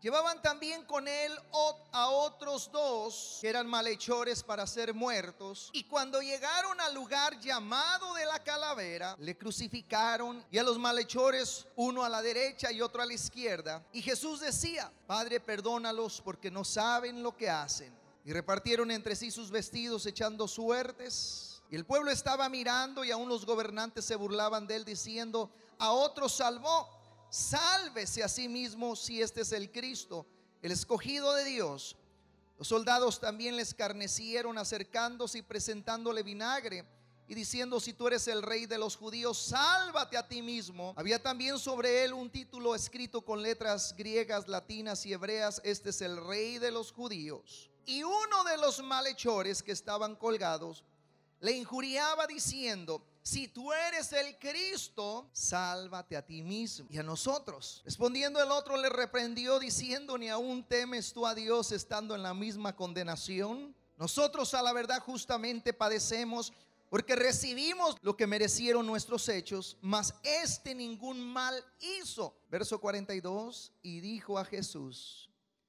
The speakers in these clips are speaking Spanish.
Llevaban también con él a otros dos que eran malhechores para ser muertos. Y cuando llegaron al lugar llamado de la calavera, le crucificaron, y a los malhechores, uno a la derecha y otro a la izquierda. Y Jesús decía: Padre, perdónalos, porque no saben lo que hacen. Y repartieron entre sí sus vestidos, echando suertes. Y el pueblo estaba mirando, y aún los gobernantes se burlaban de él, diciendo: a otros salvó, sálvese a sí mismo, si este es el Cristo, el escogido de Dios. Los soldados también le escarnecieron, acercándose y presentándole vinagre y diciendo: si tú eres el rey de los judíos, sálvate a ti mismo. Había también sobre él un título escrito con letras griegas, latinas y hebreas: este es el rey de los judíos. Y uno de los malhechores que estaban colgados le injuriaba diciendo: si tú eres el Cristo, sálvate a ti mismo y a nosotros. Respondiendo el otro le reprendió diciendo: ¿ni aún temes tú a Dios, estando en la misma condenación? Nosotros a la verdad justamente padecemos, porque recibimos lo que merecieron nuestros hechos, mas este ningún mal hizo. Verso 42: y dijo a Jesús: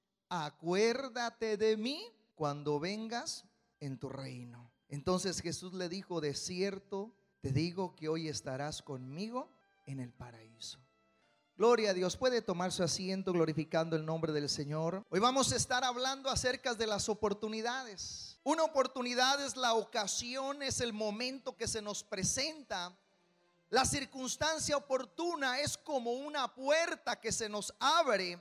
acuérdate de mí cuando vengas en tu reino. Entonces Jesús le dijo: de cierto te digo que hoy estarás conmigo en el paraíso. Gloria a Dios. Puede tomar su asiento, glorificando el nombre del Señor. Hoy vamos a estar hablando acerca de las oportunidades. Una oportunidad es la ocasión, es el momento que se nos presenta. La circunstancia oportuna es como una puerta que se nos abre.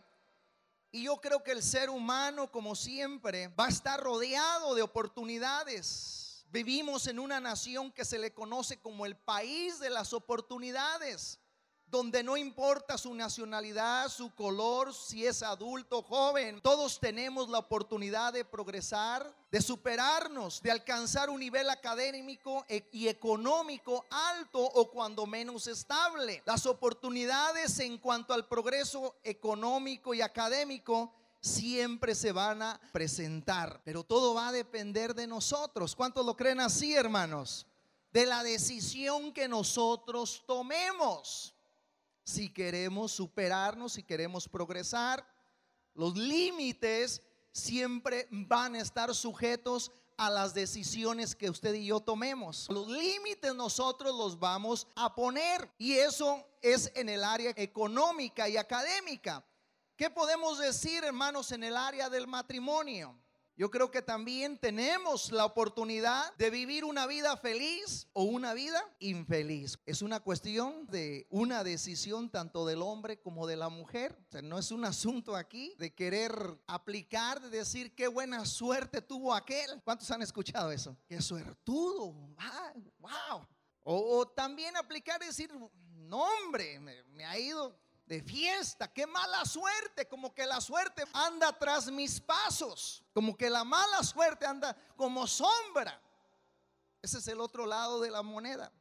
Y yo creo que el ser humano, como siempre, va a estar rodeado de oportunidades. Vivimos en una nación que se le conoce como el país de las oportunidades, donde no importa su nacionalidad, su color, si es adulto o joven, todos tenemos la oportunidad de progresar, de superarnos, de alcanzar un nivel académico y económico alto, o cuando menos estable. Las oportunidades en cuanto al progreso económico y académico siempre se van a presentar, pero todo va a depender de nosotros. ¿Cuántos lo creen así, hermanos? De la decisión que nosotros tomemos. Si queremos superarnos, si queremos progresar, los límites siempre van a estar sujetos a las decisiones que usted y yo tomemos. Los límites nosotros los vamos a poner, y eso es en el área económica y académica. ¿Qué podemos decir, hermanos, en el área del matrimonio? Yo creo que también tenemos la oportunidad de vivir una vida feliz o una vida infeliz. Es una cuestión de una decisión tanto del hombre como de la mujer. O sea, no es un asunto aquí de querer aplicar, de decir qué buena suerte tuvo aquel. ¿Cuántos han escuchado eso? Qué suertudo. Wow. O también aplicar y decir: no, hombre, me ha ido de fiesta, qué mala suerte, como que la suerte anda tras mis pasos, como que la mala suerte anda como sombra. Ese es el otro lado de la moneda.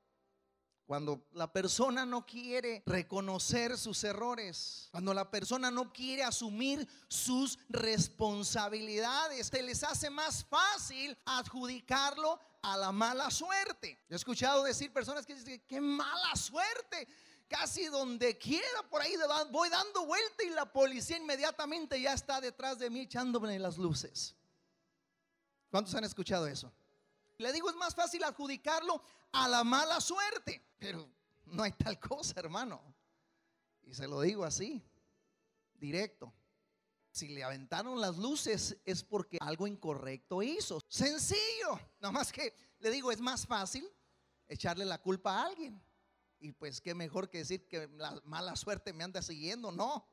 Cuando la persona no quiere reconocer sus errores, cuando la persona no quiere asumir sus responsabilidades, se les hace más fácil adjudicarlo a la mala suerte. Yo he escuchado decir personas que dicen: qué mala suerte, casi donde quiera por ahí voy dando vuelta y la policía inmediatamente ya está detrás de mí echándome las luces. ¿Cuántos han escuchado eso? Le digo, es más fácil adjudicarlo a la mala suerte, pero no hay tal cosa, hermano. Y se lo digo así, directo: si le aventaron las luces es porque algo incorrecto hizo. Sencillo. Nada más que le digo, es más fácil echarle la culpa a alguien. Y pues qué mejor que decir que la mala suerte me anda siguiendo. No,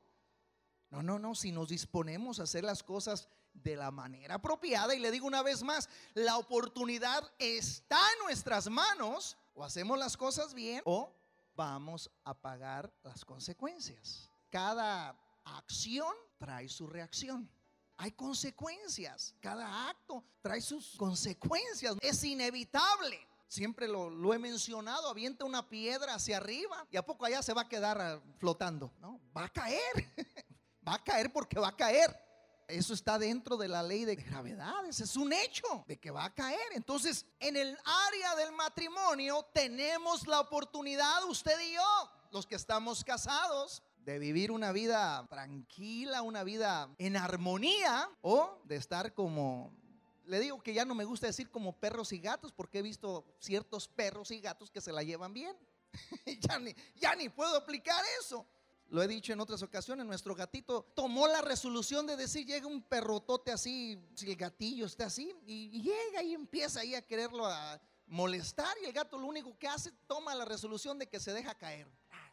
si nos disponemos a hacer las cosas de la manera apropiada. Y le digo una vez más, la oportunidad está en nuestras manos. O hacemos las cosas bien o vamos a pagar las consecuencias. Cada acción trae su reacción. Hay consecuencias. Cada acto trae sus consecuencias. Es inevitable. Siempre lo he mencionado: avienta una piedra hacia arriba y a poco allá se va a quedar flotando. No, va a caer. Va a caer porque va a caer. Eso está dentro de la ley de gravedad. Ese es un hecho de que va a caer. Entonces, en el área del matrimonio tenemos la oportunidad, usted y yo, los que estamos casados, de vivir una vida tranquila, una vida en armonía, o de estar como, le digo que ya no me gusta decir como perros y gatos, porque he visto ciertos perros y gatos que se la llevan bien. ya ni puedo aplicar eso. Lo he dicho en otras ocasiones, nuestro gatito tomó la resolución de decir, llega un perrotote así, si el gatillo está así, y llega y empieza ahí a quererlo a molestar, y el gato lo único que hace, toma la resolución de que se deja caer.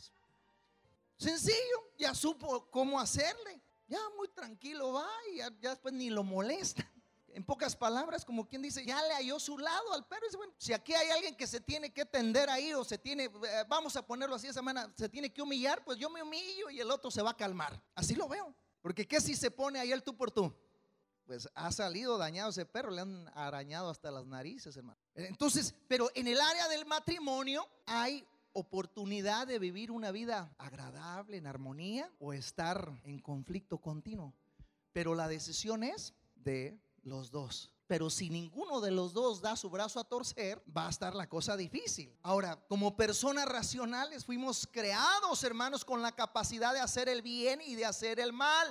Sencillo, ya supo cómo hacerle, ya muy tranquilo va y ya después ni lo molesta. En pocas palabras, como quien dice, ya le halló su lado al perro. Y dice, bueno, si aquí hay alguien que se tiene que tender ahí, o se tiene, vamos a ponerlo así de esa manera, se tiene que humillar, pues yo me humillo y el otro se va a calmar. Así lo veo. Porque ¿qué si se pone ahí el tú por tú? Pues ha salido dañado ese perro, le han arañado hasta las narices, hermano. Entonces, pero en el área del matrimonio hay oportunidad de vivir una vida agradable, en armonía, o estar en conflicto continuo. Pero la decisión es de los dos. Pero si ninguno de los dos da su brazo a torcer, va a estar la cosa difícil. Ahora, como personas racionales fuimos creados, hermanos, con la capacidad de hacer el bien y de hacer el mal,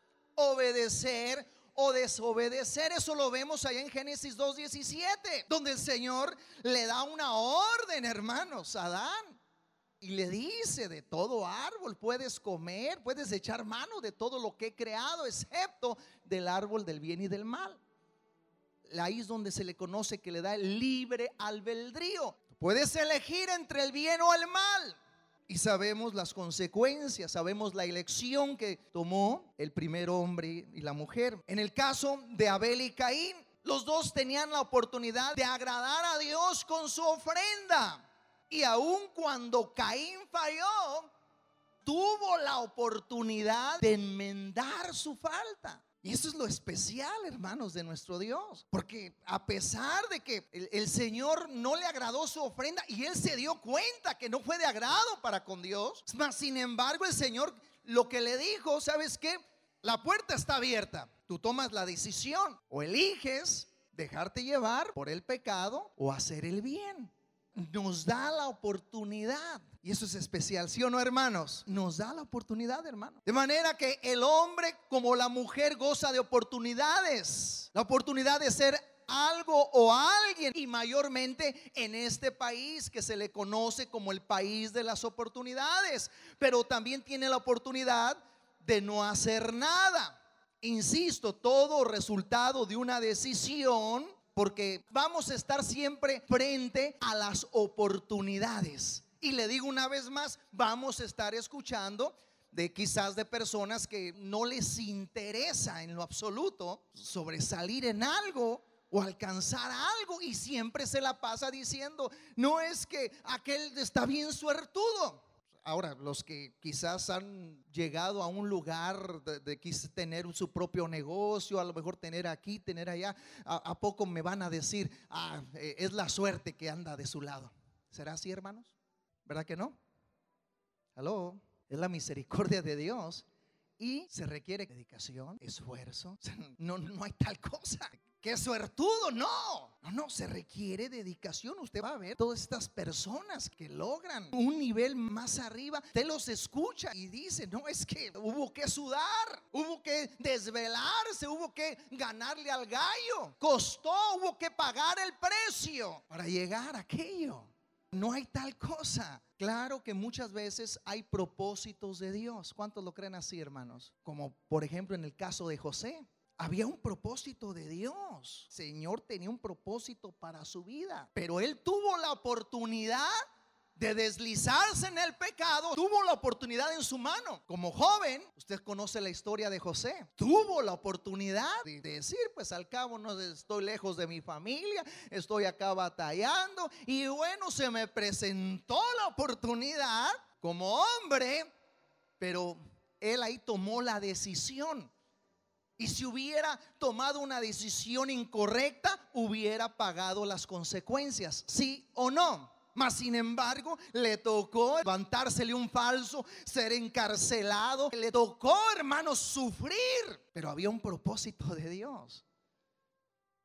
obedecer o desobedecer. Eso lo vemos allá en Génesis 2:17, donde el Señor le da una orden, hermanos, a Adán, y le dice: de todo árbol puedes comer, puedes echar mano de todo lo que he creado, excepto del árbol del bien y del mal. Ahí es donde se le conoce que le da el libre albedrío. Puedes elegir entre el bien o el mal. Y sabemos las consecuencias, sabemos la elección que tomó el primer hombre y la mujer. En el caso de Abel y Caín, los dos tenían la oportunidad de agradar a Dios con su ofrenda. Y aun cuando Caín falló, tuvo la oportunidad de enmendar su falta. Y eso es lo especial, hermanos, de nuestro Dios. Porque a pesar de que el Señor no le agradó su ofrenda, y él se dio cuenta que no fue de agrado para con Dios, mas sin embargo el Señor lo que le dijo: ¿sabes qué? La puerta está abierta. Tú tomas la decisión, o eliges dejarte llevar por el pecado o hacer el bien. Nos da la oportunidad. Y eso es especial, ¿sí o no, hermanos? Nos da la oportunidad, hermano. De manera que el hombre como la mujer goza de oportunidades. La oportunidad de ser algo o alguien. Y mayormente en este país que se le conoce como el país de las oportunidades. Pero también tiene la oportunidad de no hacer nada. Insisto, todo resultado de una decisión, porque vamos a estar siempre frente a las oportunidades. Y le digo una vez más, vamos a estar escuchando quizás de personas que no les interesa en lo absoluto sobresalir en algo o alcanzar algo, y siempre se la pasa diciendo: no, es que aquel está bien suertudo. Ahora, los que quizás han llegado a un lugar de tener su propio negocio, a lo mejor tener aquí, tener allá, ¿a poco me van a decir: es la suerte que anda de su lado? ¿Será así, hermanos? ¿Verdad que no? Aló, es la misericordia de Dios, y se requiere dedicación, esfuerzo. No hay tal cosa. ¡Qué suertudo! No, se requiere dedicación. Usted va a ver todas estas personas que logran un nivel más arriba. Usted los escucha y dice: no, es que hubo que sudar, hubo que desvelarse, hubo que ganarle al gallo, costó, hubo que pagar el precio para llegar a aquello. No hay tal cosa. Claro que muchas veces hay propósitos de Dios. ¿Cuántos lo creen así, hermanos? Como por ejemplo en el caso de José. Había un propósito de Dios. El Señor tenía un propósito para su vida, pero él tuvo la oportunidad de deslizarse en el pecado. Tuvo la oportunidad en su mano. Como joven, usted conoce la historia de José. Tuvo la oportunidad de decir: pues al cabo no estoy lejos de mi familia, estoy acá batallando, y bueno, se me presentó la oportunidad como hombre. Pero él ahí tomó la decisión. Y si hubiera tomado una decisión incorrecta, hubiera pagado las consecuencias, ¿sí o no? Mas sin embargo, le tocó levantársele un falso, ser encarcelado. Le tocó, hermanos, sufrir. Pero había un propósito de Dios.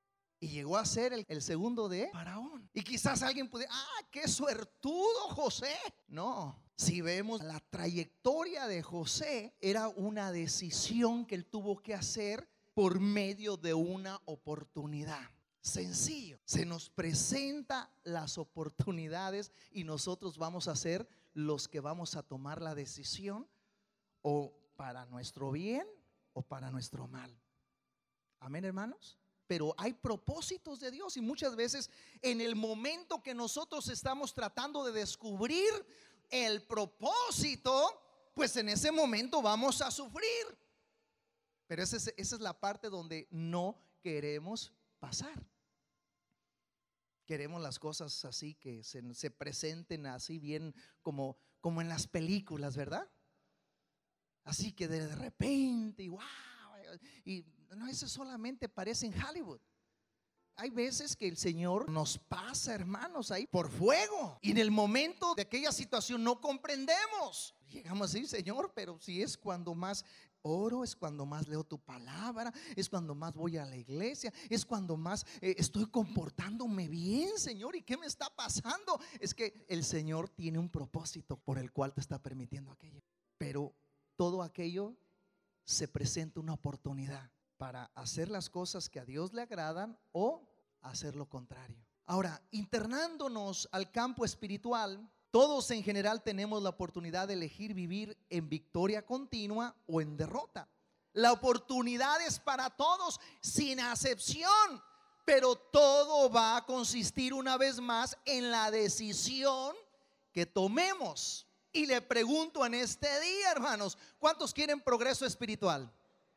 y llegó a ser el segundo de Faraón. Y quizás alguien puede, qué suertudo José. No, si vemos la trayectoria de José, era una decisión que él tuvo que hacer por medio de una oportunidad. Sencillo, se nos presenta las oportunidades y nosotros vamos a ser los que vamos a tomar la decisión, o para nuestro bien o para nuestro mal. Amén, hermanos. Pero hay propósitos de Dios, y muchas veces en el momento que nosotros estamos tratando de descubrir el propósito, pues en ese momento vamos a sufrir. Pero esa es la parte donde no queremos pasar. Queremos las cosas así, que se presenten así bien como en las películas, ¿verdad? Así que de repente, y wow, y no, eso solamente parece en Hollywood. Hay veces que el Señor nos pasa, hermanos, ahí por fuego, y en el momento de aquella situación no comprendemos. Llegamos así, Señor, pero si es cuando más oro, es cuando más leo tu palabra, es cuando más voy a la iglesia, es cuando más estoy comportándome bien, Señor. ¿Y qué me está pasando? Es que el Señor tiene un propósito por el cual te está permitiendo aquello. Pero todo aquello se presenta una oportunidad para hacer las cosas que a Dios le agradan o hacer lo contrario. Ahora, internándonos al campo espiritual, todos en general tenemos la oportunidad de elegir vivir en victoria continua o en derrota. La oportunidad es para todos, sin acepción, pero todo va a consistir una vez más en la decisión que tomemos. Y le pregunto en este día, hermanos, ¿cuántos quieren progreso espiritual?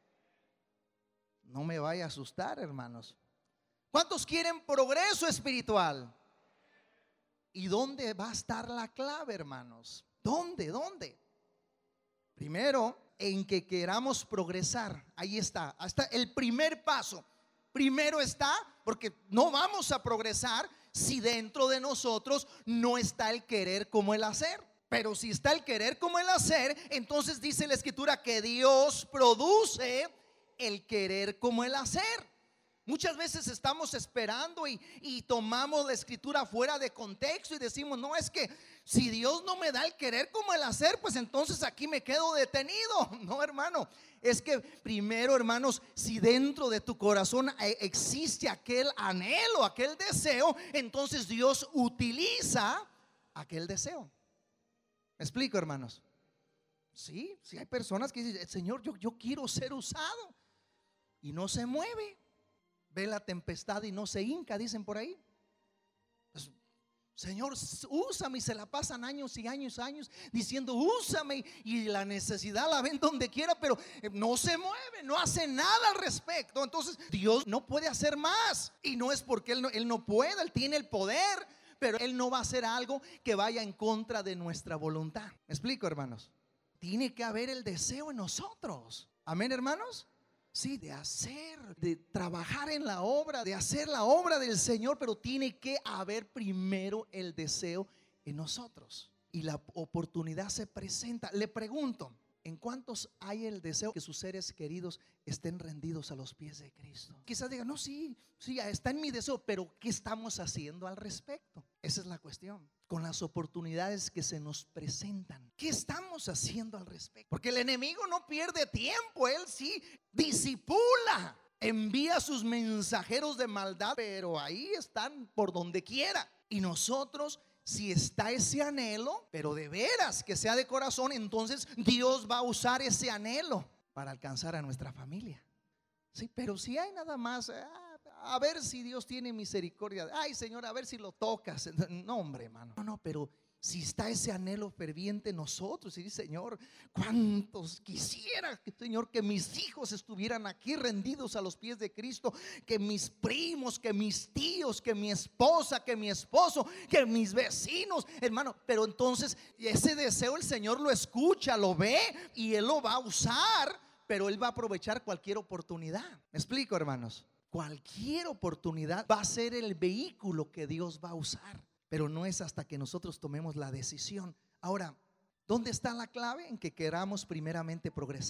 No me vaya a asustar, hermanos. ¿Cuántos quieren progreso espiritual? ¿Y dónde va a estar la clave, hermanos? ¿Dónde? Primero, en que queramos progresar. Ahí está, hasta el primer paso. Primero está, porque no vamos a progresar si dentro de nosotros no está el querer como el hacer. Pero si está el querer como el hacer, entonces dice la Escritura que Dios produce el querer como el hacer. Muchas veces estamos esperando y tomamos la Escritura fuera de contexto y decimos, no, es que si Dios no me da el querer como el hacer, pues entonces aquí me quedo detenido. No, hermano, es que primero, hermanos, si dentro de tu corazón existe aquel anhelo, aquel deseo, entonces Dios utiliza aquel deseo. ¿Me explico, hermanos? Sí, hay personas que dicen, Señor, yo quiero ser usado, y no se mueve. Ve la tempestad y no se hinca, dicen por ahí. Pues, Señor, úsame, y se la pasan años y años diciendo úsame, y la necesidad la ven donde quiera, pero no se mueve, no hace nada al respecto. Entonces Dios no puede hacer más, y no es porque Él no pueda, Él tiene el poder, pero Él no va a hacer algo que vaya en contra de nuestra voluntad. ¿Me explico, hermanos? Tiene que haber el deseo en nosotros. Amén, hermanos. Sí, de hacer, de trabajar en la obra, de hacer la obra del Señor, pero tiene que haber primero el deseo en nosotros. Y la oportunidad se presenta. Le pregunto, ¿en cuántos hay el deseo que sus seres queridos estén rendidos a los pies de Cristo? Quizás digan, no, sí, está en mi deseo, pero ¿qué estamos haciendo al respecto? Esa es la cuestión. Con las oportunidades que se nos presentan, ¿qué estamos haciendo al respecto? Porque el enemigo no pierde tiempo, él sí disipula, envía sus mensajeros de maldad, pero ahí están por donde quiera. Y nosotros, si está ese anhelo, pero de veras que sea de corazón, entonces Dios va a usar ese anhelo para alcanzar a nuestra familia. Sí, pero si hay nada más, a ver si Dios tiene misericordia. Ay, Señor, a ver si lo tocas. No, hombre, hermano. No, pero si está ese anhelo ferviente en nosotros, y dice, Señor, cuántos quisiera, Señor, que mis hijos estuvieran aquí rendidos a los pies de Cristo, que mis primos, que mis tíos, que mi esposa, que mi esposo, que mis vecinos, hermano. Pero entonces ese deseo el Señor lo escucha, lo ve, y Él lo va a usar, pero Él va a aprovechar cualquier oportunidad. ¿Me explico, hermanos? Cualquier oportunidad va a ser el vehículo que Dios va a usar, pero no es hasta que nosotros tomemos la decisión. Ahora, ¿dónde está la clave? En que queramos primeramente progresar.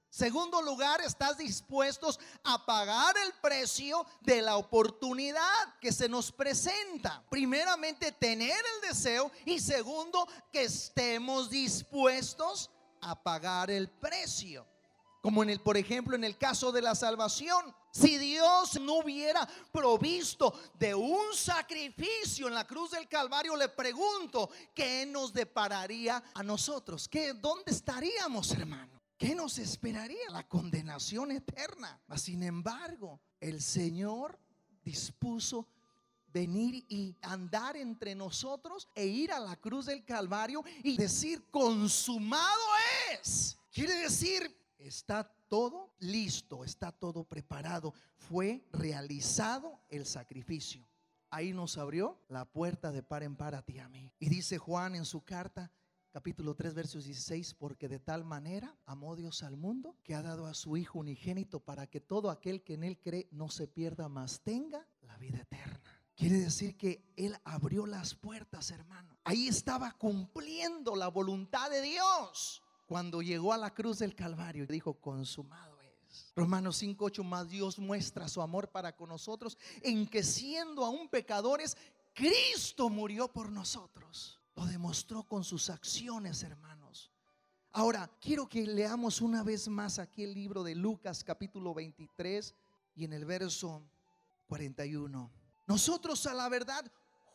Segundo lugar, estás dispuestos a pagar el precio de la oportunidad que se nos presenta. Primeramente, tener el deseo, y segundo, que estemos dispuestos a pagar el precio. Como por ejemplo, en el caso de la salvación. Si Dios no hubiera provisto de un sacrificio en la cruz del Calvario, le pregunto, ¿qué nos depararía a nosotros? ¿Dónde estaríamos, hermano? ¿Qué nos esperaría? La condenación eterna. Sin embargo, el Señor dispuso venir y andar entre nosotros e ir a la cruz del Calvario y decir: consumado es. Quiere decir, está todo listo, está todo preparado. Fue realizado el sacrificio. Ahí nos abrió la puerta de par en par a ti y a mí. Y dice Juan en su carta, capítulo 3, versos 16: porque de tal manera amó Dios al mundo, que ha dado a su Hijo unigénito, para que todo aquel que en él cree no se pierda, mas tenga la vida eterna. Quiere decir que Él abrió las puertas, hermano. Ahí estaba cumpliendo la voluntad de Dios cuando llegó a la cruz del Calvario y dijo: consumado es. Romanos 5:8: más Dios muestra su amor para con nosotros, en que siendo aún pecadores, Cristo murió por nosotros. Lo demostró con sus acciones, hermanos. Ahora quiero que leamos una vez más aquí el libro de Lucas, capítulo 23, y en el verso 41. Nosotros, a la verdad,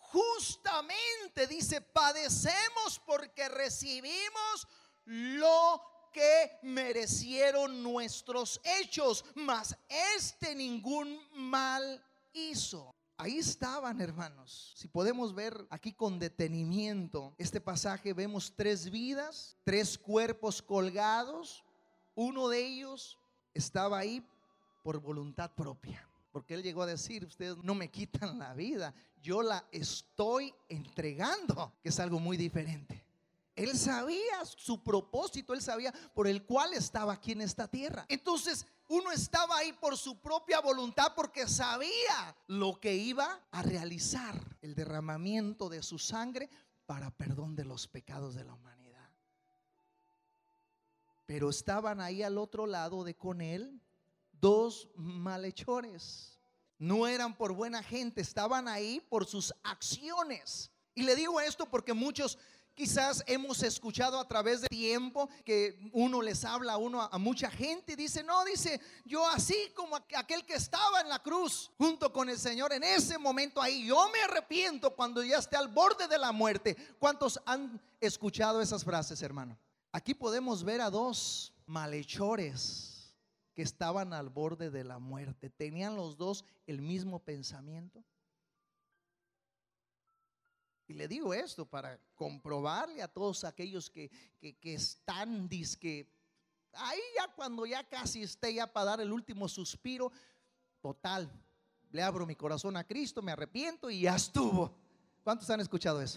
justamente, dice, padecemos porque recibimos lo que merecieron nuestros hechos, mas ningún mal hizo. Ahí estaban, hermanos. Si podemos ver aquí con detenimiento este pasaje, vemos 3 vidas, 3 cuerpos colgados. Uno de ellos estaba ahí por voluntad propia, porque él llegó a decir: ustedes no me quitan la vida, yo la estoy entregando, que es algo muy diferente. Él sabía su propósito, él sabía por el cual estaba aquí en esta tierra. Entonces uno estaba ahí por su propia voluntad, porque sabía lo que iba a realizar: el derramamiento de su sangre para perdón de los pecados de la humanidad. Pero estaban ahí al otro lado de con él 2 malhechores. No eran por buena gente, estaban ahí por sus acciones. Y le digo esto porque muchos quizás hemos escuchado a través del tiempo que uno les habla a mucha gente y dice: no, dice, yo así como aquel que estaba en la cruz junto con el Señor en ese momento ahí, yo me arrepiento cuando ya esté al borde de la muerte. ¿Cuántos han escuchado esas frases, hermano? Aquí podemos ver a 2 malhechores que estaban al borde de la muerte. ¿Tenían los 2 el mismo pensamiento? Y le digo esto para comprobarle a todos aquellos que están dizque ahí, ya cuando ya casi esté ya para dar el último suspiro, total, le abro mi corazón a Cristo, me arrepiento y ya estuvo. ¿Cuántos han escuchado eso?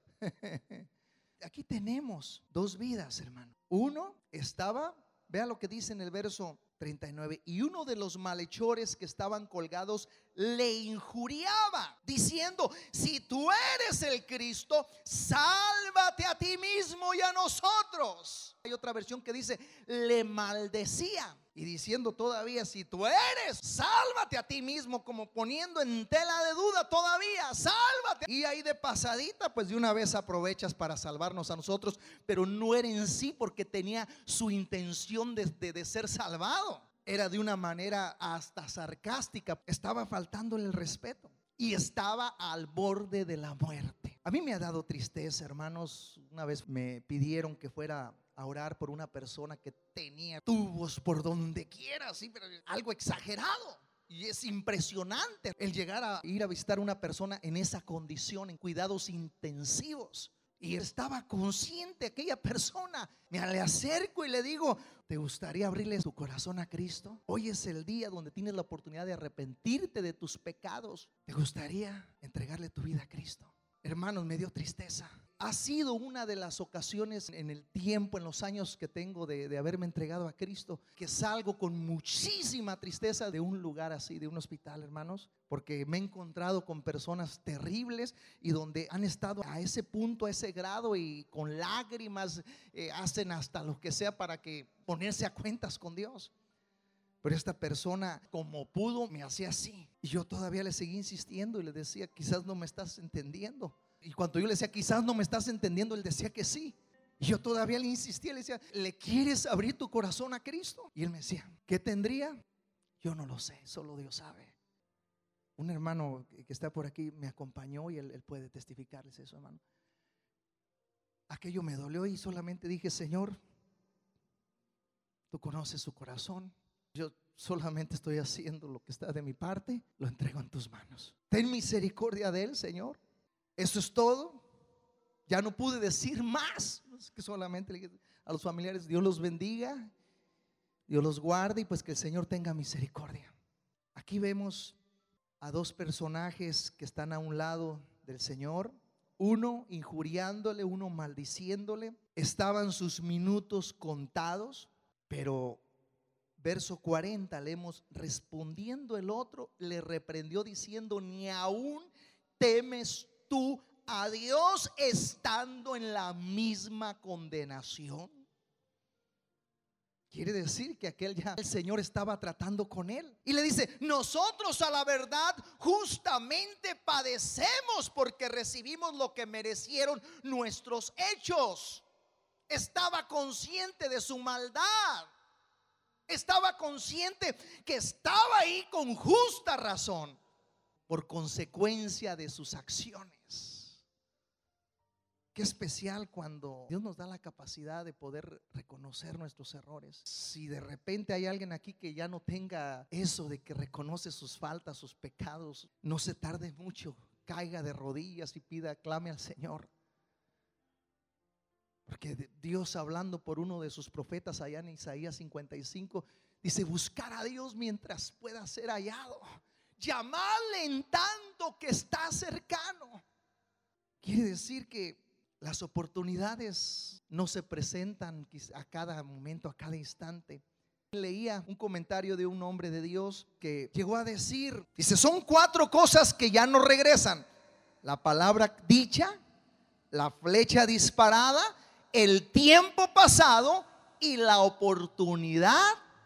Aquí tenemos 2 vidas, hermano. Uno estaba, vea lo que dice en el verso 39: y uno de los malhechores que estaban colgados le injuriaba, diciendo: si tú eres el Cristo, sálvate a ti mismo y a nosotros. Hay otra versión que dice: le maldecía, y diciendo todavía: si tú eres, sálvate a ti mismo, como poniendo en tela de duda todavía: sálvate. Y ahí de pasadita, pues de una vez aprovechas para salvarnos a nosotros, pero no era en sí porque tenía su intención de ser salvado. Era de una manera hasta sarcástica, estaba faltándole el respeto y estaba al borde de la muerte. A mí me ha dado tristeza, hermanos. Una vez me pidieron que fuera a orar por una persona que tenía tubos por donde quiera, así, pero algo exagerado. Y es impresionante el llegar a ir a visitar a una persona en esa condición, en cuidados intensivos. Y estaba consciente aquella persona. Me le acerco y le digo: ¿te gustaría abrirle tu corazón a Cristo? Hoy es el día donde tienes la oportunidad de arrepentirte de tus pecados. ¿Te gustaría entregarle tu vida a Cristo? Hermanos, me dio tristeza. ha sido una de las ocasiones en el tiempo, en los años que tengo de haberme entregado a Cristo, que salgo con muchísima tristeza de un lugar así, de un hospital, hermanos, porque me he encontrado con personas terribles y donde han estado a ese punto, a ese grado, y con lágrimas hacen hasta lo que sea para que ponerse a cuentas con Dios. Pero esta persona, como pudo, me hacía así, y yo todavía le seguí insistiendo y le decía: quizás no me estás entendiendo. Y cuando yo le decía: quizás no me estás entendiendo, él decía que sí. Y yo todavía le insistía, le decía: ¿le quieres abrir tu corazón a Cristo? Y él me decía: ¿qué tendría? Yo no lo sé, solo Dios sabe. Un hermano que está por aquí me acompañó y él puede testificarles eso, hermano. Aquello me dolió y solamente dije: Señor, tú conoces su corazón. Yo solamente estoy haciendo lo que está de mi parte. Lo entrego en tus manos. Ten misericordia de él, Señor. Eso es todo. Ya no pude decir más. Es que solamente le dije a los familiares: Dios los bendiga, Dios los guarde, y pues que el Señor tenga misericordia. Aquí vemos a dos personajes que están a un lado del Señor, uno injuriándole, uno maldiciéndole. Estaban sus minutos contados, pero verso 40 leemos: respondiendo el otro, le reprendió diciendo: ni aún temes tú a Dios, estando en la misma condenación. Quiere decir que aquel ya el Señor estaba tratando con él, y le dice: nosotros a la verdad justamente padecemos porque recibimos lo que merecieron nuestros hechos. Estaba consciente de su maldad, estaba consciente que estaba ahí con justa razón, por consecuencia de sus acciones. Qué especial cuando Dios nos da la capacidad de poder reconocer nuestros errores. Si de repente hay alguien aquí que ya no tenga eso de que reconoce sus faltas, sus pecados, no se tarde mucho, caiga de rodillas y pida, clame al Señor. Porque Dios, hablando por uno de sus profetas allá en Isaías 55, dice: buscar a Dios mientras pueda ser hallado, llamarle en tanto que está cercano. Quiere decir que las oportunidades no se presentan a cada momento, a cada instante. Leía un comentario de un hombre de Dios que llegó a decir, dice: son 4 cosas que ya no regresan: la palabra dicha, la flecha disparada, el tiempo pasado y la oportunidad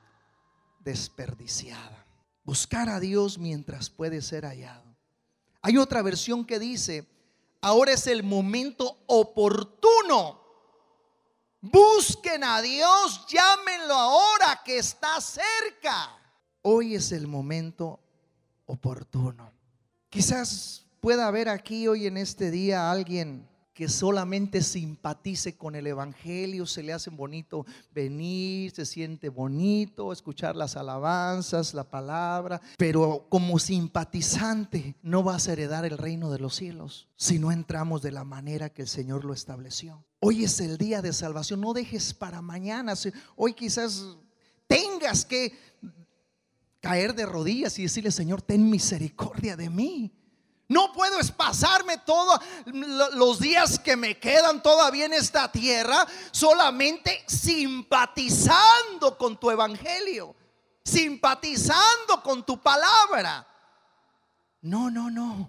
desperdiciada. Buscar a Dios mientras puede ser hallado. Hay otra versión que dice: ahora es el momento oportuno. Busquen a Dios, llámenlo ahora que está cerca. Hoy es el momento oportuno. Quizás pueda haber aquí hoy en este día alguien que solamente simpatice con el evangelio, se le hace bonito venir, se siente bonito escuchar las alabanzas, la palabra, pero como simpatizante no vas a heredar el reino de los cielos si no entramos de la manera que el Señor lo estableció. Hoy es el día de salvación, no dejes para mañana. Hoy quizás tengas que caer de rodillas y decirle: Señor, ten misericordia de mí. No puedo pasarme todos los días que me quedan todavía en esta tierra solamente simpatizando con tu evangelio, simpatizando con tu palabra. No, no, no.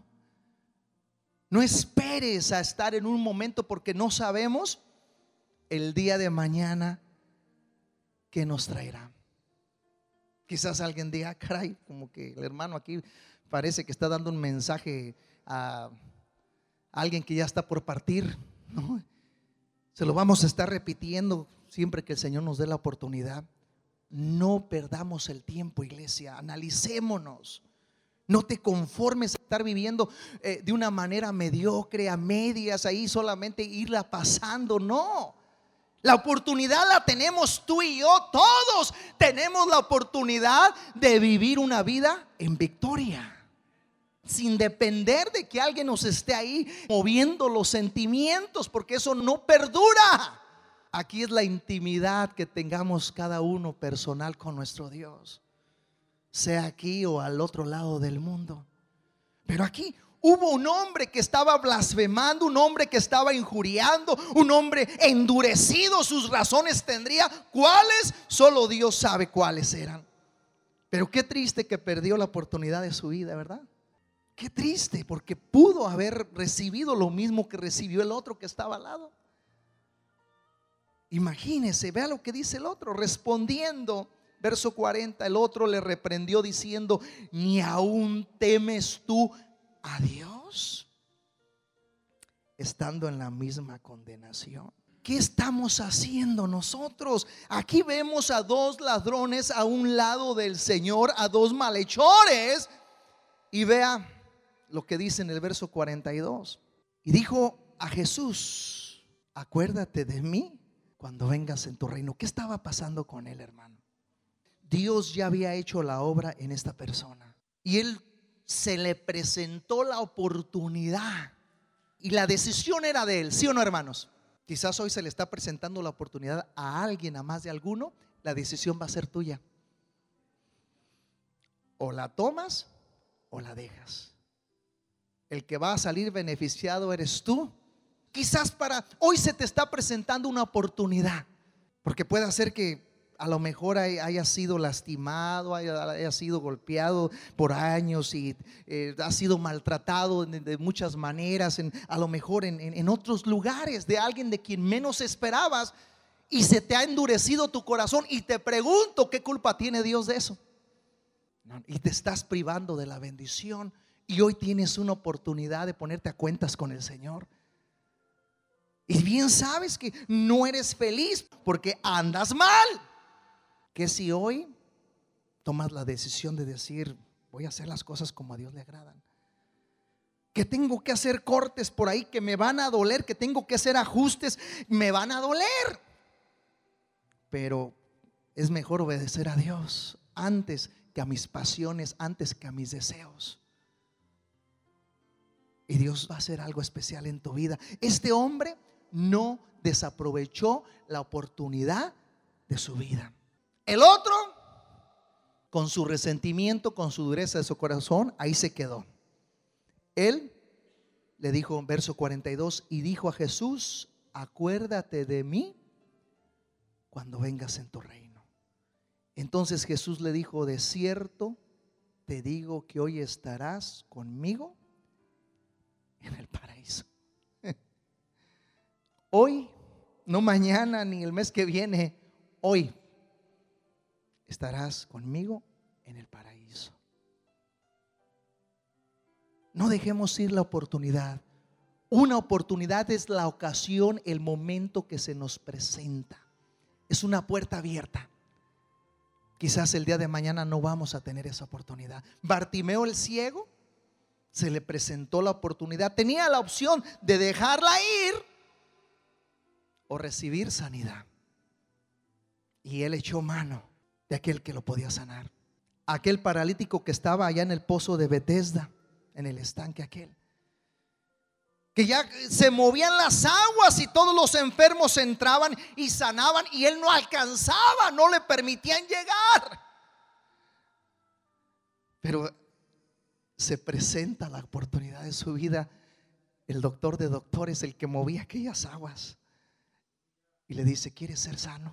No esperes a estar en un momento, porque no sabemos el día de mañana que nos traerá. Quizás alguien diga: caray, como que el hermano aquí parece que está dando un mensaje a alguien que ya está por partir, ¿no? Se lo vamos a estar repitiendo siempre que el Señor nos dé la oportunidad. No perdamos el tiempo, iglesia. Analicémonos. No te conformes a estar viviendo de una manera mediocre, a medias, ahí solamente irla pasando. No. La oportunidad la tenemos tú y yo. Todos tenemos la oportunidad de vivir una vida en victoria, sin depender de que alguien nos esté ahí moviendo los sentimientos, porque eso no perdura. Aquí es la intimidad que tengamos cada uno personal con nuestro Dios, sea aquí o al otro lado del mundo. Pero aquí Hubo un hombre que estaba blasfemando, un hombre que estaba injuriando, un hombre endurecido. Sus razones tendría. ¿Cuáles? Solo Dios sabe cuáles eran. Pero qué triste que perdió la oportunidad de su vida, ¿verdad? Qué triste, porque pudo haber recibido lo mismo que recibió el otro que estaba al lado. Imagínese, vea lo que dice el otro. Respondiendo, verso 40, el otro le reprendió diciendo: ¿ni aún temes tú a Dios, estando en la misma condenación? ¿Qué estamos haciendo nosotros? Aquí vemos a dos ladrones a un lado del Señor, a dos malhechores. Y vea lo que dice en el verso 42. Y dijo a Jesús: acuérdate de mí cuando vengas en tu reino. ¿Qué estaba pasando con él, hermano? Dios ya había hecho la obra en esta persona, y él se le presentó la oportunidad, y la decisión era de él, ¿sí o no, hermanos? Quizás hoy se le está presentando la oportunidad a alguien, a más de alguno. La decisión va a ser tuya. O la tomas o la dejas. El que va a salir beneficiado eres tú. Quizás para hoy se te está presentando una oportunidad, porque puede ser que a lo mejor haya sido lastimado, haya sido golpeado por años y ha sido maltratado de muchas maneras, a lo mejor en otros lugares, de alguien de quien menos esperabas, y se te ha endurecido tu corazón. Y te pregunto, ¿qué culpa tiene Dios de eso? Y te estás privando de la bendición, y hoy tienes una oportunidad de ponerte a cuentas con el Señor. Y bien sabes que no eres feliz porque andas mal. Que si hoy tomas la decisión de decir: voy a hacer las cosas como a Dios le agradan, que tengo que hacer cortes por ahí que me van a doler, que tengo que hacer ajustes, me van a doler, pero es mejor obedecer a Dios antes que a mis pasiones, antes que a mis deseos. Y Dios va a hacer algo especial en tu vida. Este hombre no desaprovechó la oportunidad de su vida. El otro, con su resentimiento, con su dureza de su corazón, ahí se quedó. Él le dijo, verso 42, y dijo a Jesús: acuérdate de mí cuando vengas en tu reino. Entonces Jesús le dijo: de cierto te digo que hoy estarás conmigo en el paraíso. Hoy, no mañana ni el mes que viene, hoy estarás conmigo en el paraíso. No dejemos ir la oportunidad. Una oportunidad es la ocasión, el momento que se nos presenta. Es una puerta abierta. Quizás el día de mañana no vamos a tener esa oportunidad. Bartimeo el ciego, se le presentó la oportunidad. Tenía la opción de dejarla ir o recibir sanidad, y él echó mano de aquel que lo podía sanar. Aquel paralítico que estaba allá en el pozo de Betesda, en el estanque aquel, que ya se movían las aguas y todos los enfermos entraban y sanaban, y él no alcanzaba, no le permitían llegar. Pero se presenta la oportunidad de su vida. El doctor de doctores, el que movía aquellas aguas, y le dice: ¿quieres ser sano?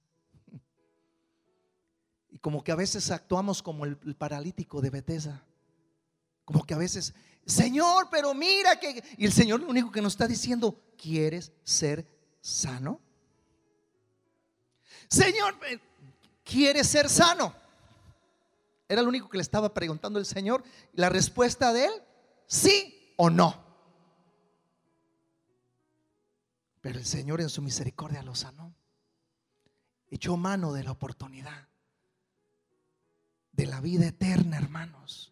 Y como que a veces actuamos como el paralítico de Betesda, como que a veces: Señor, pero mira que... Y el Señor lo único que nos está diciendo: ¿quieres ser sano? Señor, ¿quieres ser sano? Era lo único que le estaba preguntando el Señor. La respuesta de él: sí o no. Pero el Señor en su misericordia lo sanó. Echó mano de la oportunidad de la vida eterna, hermanos.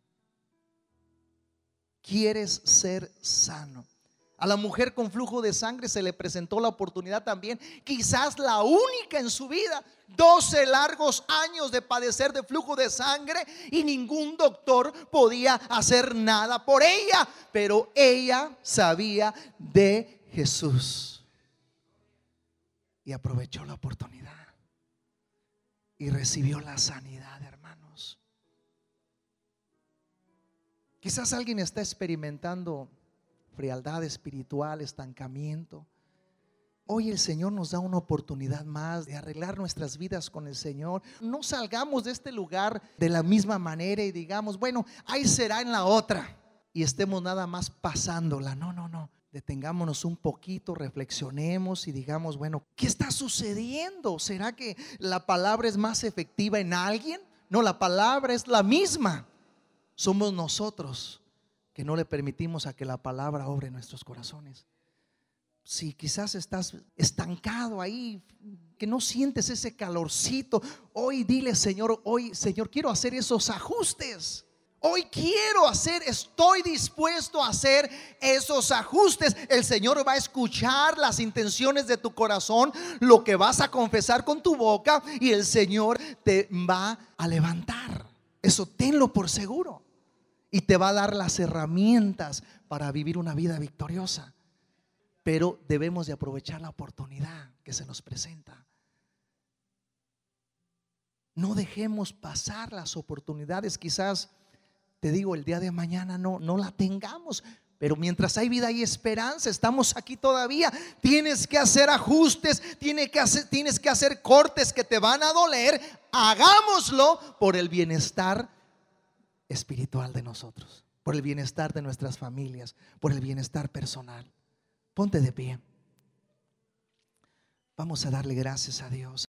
¿Quieres ser sano? A la mujer con flujo de sangre se le presentó la oportunidad también, quizás la única en su vida, 12 largos años de padecer de flujo de sangre, y ningún doctor podía hacer nada por ella, pero ella sabía de Jesús y aprovechó la oportunidad y recibió la sanidad, hermanos. Quizás alguien está experimentando frialdad espiritual, estancamiento. Hoy el Señor nos da una oportunidad más de arreglar nuestras vidas con el Señor. No salgamos de este lugar de la misma manera y digamos, bueno, ahí será en la otra, y estemos nada más pasándola. No, no, no. Detengámonos un poquito, reflexionemos y digamos, bueno, ¿qué está sucediendo? ¿Será que la palabra es más efectiva en alguien? No, la palabra es la misma. Somos nosotros que no le permitimos a que la palabra obre en nuestros corazones. Si quizás estás estancado ahí, que no sientes ese calorcito, hoy dile, Señor, hoy, Señor, quiero hacer esos ajustes. Hoy estoy dispuesto a hacer esos ajustes. El Señor va a escuchar las intenciones de tu corazón, lo que vas a confesar con tu boca, y el Señor te va a levantar. Eso tenlo por seguro. Y te va a dar las herramientas para vivir una vida victoriosa. Pero debemos de aprovechar la oportunidad que se nos presenta. No dejemos pasar las oportunidades. Quizás, te digo, el día de mañana no la tengamos, pero mientras hay vida y esperanza, estamos aquí todavía. Tienes que hacer ajustes, tienes que hacer cortes que te van a doler. Hagámoslo por el bienestar espiritual de nosotros, por el bienestar de nuestras familias, por el bienestar personal. Ponte de pie. Vamos a darle gracias a Dios.